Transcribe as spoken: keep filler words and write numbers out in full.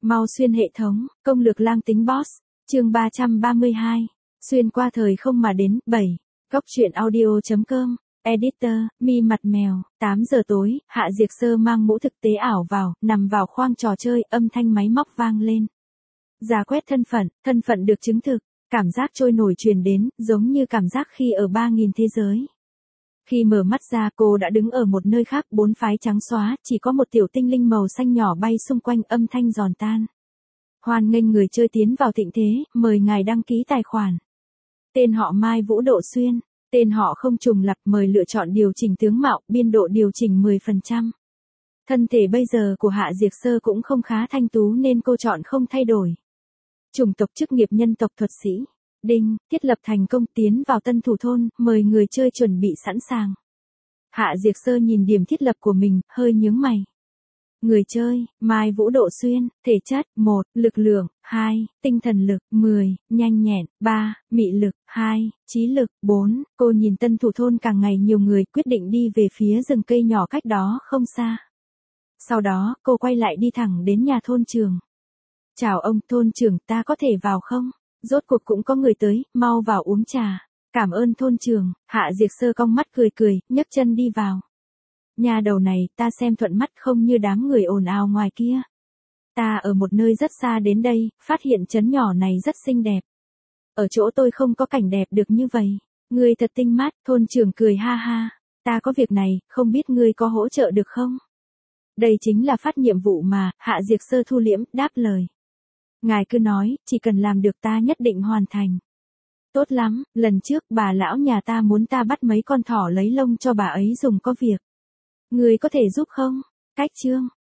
Mau xuyên hệ thống, công lược lang tính boss, chương ba trăm ba mươi hai. Xuyên qua thời không mà đến, bảy. Góc truyện audio.com, editor, mi mặt mèo, tám giờ tối, Hạ Diệc Sơ mang mũ thực tế ảo vào, nằm vào khoang trò chơi, âm thanh máy móc vang lên. Giả quét thân phận, thân phận được chứng thực, cảm giác trôi nổi truyền đến, giống như cảm giác khi ở ba nghìn thế giới. Khi mở mắt ra cô đã đứng ở một nơi khác, bốn phái trắng xóa, chỉ có một tiểu tinh linh màu xanh nhỏ bay xung quanh, âm thanh giòn tan. Hoan nghênh người chơi tiến vào thịnh thế, mời ngài đăng ký tài khoản. Tên họ Mai Vũ Độ Xuyên, tên họ không trùng lặp, mời lựa chọn điều chỉnh tướng mạo, biên độ điều chỉnh mười phần trăm. Thân thể bây giờ của Hạ Diệc Sơ cũng không khá thanh tú nên cô chọn không thay đổi. Chủng tộc chức nghiệp nhân tộc thuật sĩ. Đinh, thiết lập thành công, tiến vào tân thủ thôn, mời người chơi chuẩn bị sẵn sàng. Hạ Diệc Sơ nhìn điểm thiết lập của mình, hơi nhướng mày. Người chơi, Mai Vũ Độ Xuyên, thể chất, một, lực lượng, hai, tinh thần lực, mười, nhanh nhẹn, ba, mị lực, hai, trí lực, bốn. Cô nhìn tân thủ thôn càng ngày nhiều người, quyết định đi về phía rừng cây nhỏ cách đó không xa. Sau đó, cô quay lại đi thẳng đến nhà thôn trưởng. Chào ông thôn trưởng, ta có thể vào không? Rốt cuộc cũng có người tới, mau vào uống trà. Cảm ơn thôn trưởng. Hạ Diệc Sơ cong mắt cười cười, nhấc chân đi vào. Nhà đầu này, ta xem thuận mắt không như đám người ồn ào ngoài kia. Ta ở một nơi rất xa đến đây, phát hiện trấn nhỏ này rất xinh đẹp. Ở chỗ tôi không có cảnh đẹp được như vậy. Ngươi thật tinh mắt, thôn trưởng cười ha ha. Ta có việc này, không biết ngươi có hỗ trợ được không? Đây chính là phát nhiệm vụ mà, Hạ Diệc Sơ thu liễm, đáp lời. Ngài cứ nói, chỉ cần làm được ta nhất định hoàn thành. Tốt lắm, lần trước bà lão nhà ta muốn ta bắt mấy con thỏ lấy lông cho bà ấy dùng có việc. Người có thể giúp không? Cách chương,